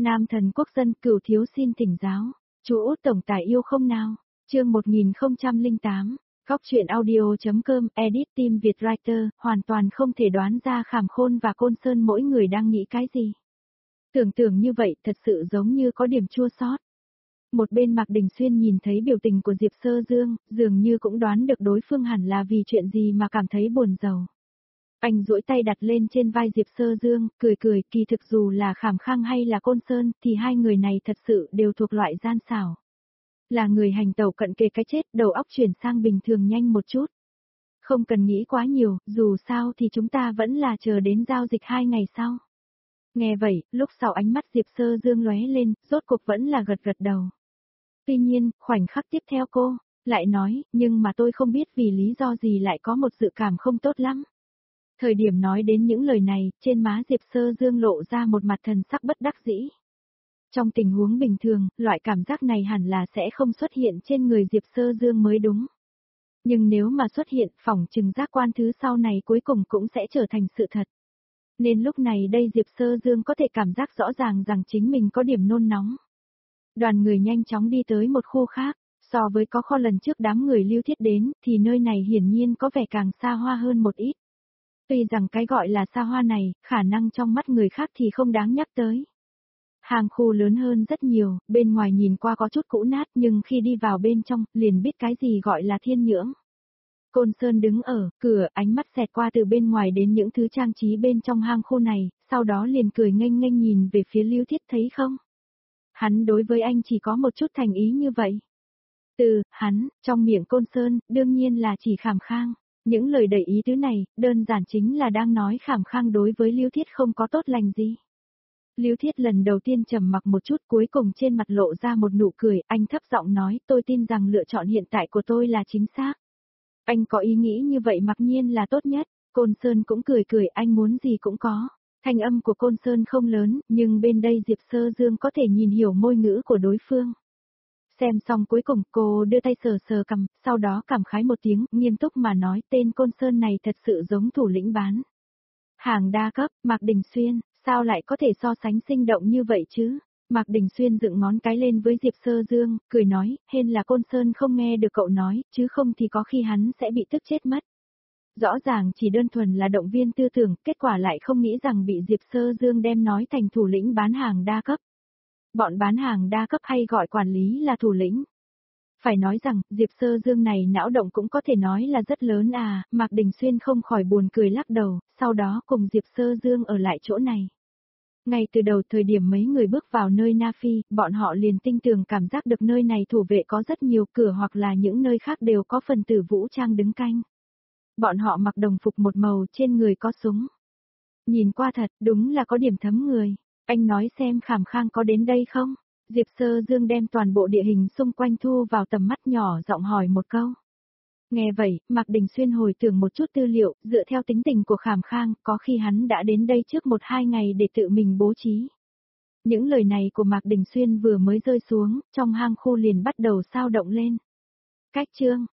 Nam thần quốc dân Cửu thiếu xin thỉnh giáo. Chú Út tổng tài yêu không nào? Chương 1008. Góc truyện audio.com Edit Team Việt Writer, hoàn toàn không thể đoán ra Khảm Khôn và Côn Sơn mỗi người đang nghĩ cái gì. Tưởng tượng như vậy thật sự giống như có điểm chua xót. Một bên Mạc Đình Xuyên nhìn thấy biểu tình của Diệp Sơ Dương, dường như cũng đoán được đối phương hẳn là vì chuyện gì mà cảm thấy buồn rầu. Anh duỗi tay đặt lên trên vai Diệp Sơ Dương, cười cười, kỳ thực dù là Khảm Khang hay là Côn Sơn thì hai người này thật sự đều thuộc loại gian xảo. Là người hành tẩu cận kề cái chết, đầu óc chuyển sang bình thường nhanh một chút. Không cần nghĩ quá nhiều, dù sao thì chúng ta vẫn là chờ đến giao dịch 2 ngày sau. Nghe vậy, lúc sau ánh mắt Diệp Sơ Dương lóe lên, rốt cuộc vẫn là gật gật đầu. Tuy nhiên, khoảnh khắc tiếp theo cô lại nói, nhưng mà tôi không biết vì lý do gì lại có một dự cảm không tốt lắm. Thời điểm nói đến những lời này, trên má Diệp Sơ Dương lộ ra một mặt thần sắc bất đắc dĩ. Trong tình huống bình thường, loại cảm giác này hẳn là sẽ không xuất hiện trên người Diệp Sơ Dương mới đúng. Nhưng nếu mà xuất hiện, phỏng chừng giác quan thứ sau này cuối cùng cũng sẽ trở thành sự thật. Nên lúc này đây Diệp Sơ Dương có thể cảm giác rõ ràng rằng chính mình có điểm nôn nóng. Đoàn người nhanh chóng đi tới một khu khác, so với có kho lần trước đám người Lưu Thiết đến, thì nơi này hiển nhiên có vẻ càng xa hoa hơn một ít. Tuy rằng cái gọi là xa hoa này, khả năng trong mắt người khác thì không đáng nhắc tới. Hàng khu lớn hơn rất nhiều, bên ngoài nhìn qua có chút cũ nát nhưng khi đi vào bên trong, liền biết cái gì gọi là thiên nhưỡng. Côn Sơn đứng ở cửa, ánh mắt xẹt qua từ bên ngoài đến những thứ trang trí bên trong hang khu này, sau đó liền cười nghênh nghênh nhìn về phía Lưu Thiết, thấy không? Hắn đối với anh chỉ có một chút thành ý như vậy. Hắn, trong miệng Côn Sơn, đương nhiên là chỉ Khảm Khang. Những lời đầy ý tứ này, đơn giản chính là đang nói Khảm Khang đối với Lưu Thiết không có tốt lành gì. Lưu Thiết lần đầu tiên trầm mặc một chút, cuối cùng trên mặt lộ ra một nụ cười, anh thấp giọng nói, tôi tin rằng lựa chọn hiện tại của tôi là chính xác. Anh có ý nghĩ như vậy mặc nhiên là tốt nhất. Côn Sơn cũng cười cười, anh muốn gì cũng có. Thanh âm của Côn Sơn không lớn, nhưng bên đây Diệp Sơ Dương có thể nhìn hiểu môi ngữ của đối phương. Xem xong cuối cùng cô đưa tay sờ sờ cằm, sau đó cảm khái một tiếng, nghiêm túc mà nói, tên Côn Sơn này thật sự giống thủ lĩnh bán hàng đa cấp. Mạc Đình Xuyên, sao lại có thể so sánh sinh động như vậy chứ? Mạc Đình Xuyên dựng ngón cái lên với Diệp Sơ Dương, cười nói, hên là Côn Sơn không nghe được cậu nói, chứ không thì có khi hắn sẽ bị tức chết mất. Rõ ràng chỉ đơn thuần là động viên tư tưởng, kết quả lại không nghĩ rằng bị Diệp Sơ Dương đem nói thành thủ lĩnh bán hàng đa cấp. Bọn bán hàng đa cấp hay gọi quản lý là thủ lĩnh. Phải nói rằng, Diệp Sơ Dương này não động cũng có thể nói là rất lớn à, Mạc Đình Xuyên không khỏi buồn cười lắc đầu, sau đó cùng Diệp Sơ Dương ở lại chỗ này. Ngay từ đầu thời điểm mấy người bước vào nơi Na Phi, bọn họ liền tinh tường cảm giác được nơi này thủ vệ có rất nhiều cửa hoặc là những nơi khác đều có phần tử vũ trang đứng canh. Bọn họ mặc đồng phục một màu, trên người có súng. Nhìn qua thật, đúng là có điểm thấm người. Anh nói xem Khảm Khang có đến đây không? Diệp Sơ Dương đem toàn bộ địa hình xung quanh thu vào tầm mắt nhỏ, giọng hỏi một câu. Nghe vậy, Mạc Đình Xuyên hồi tưởng một chút tư liệu, dựa theo tính tình của Khảm Khang, có khi hắn đã đến đây trước 1-2 ngày để tự mình bố trí. Những lời này của Mạc Đình Xuyên vừa mới rơi xuống, trong hang khu liền bắt đầu sao động lên. Cách chương,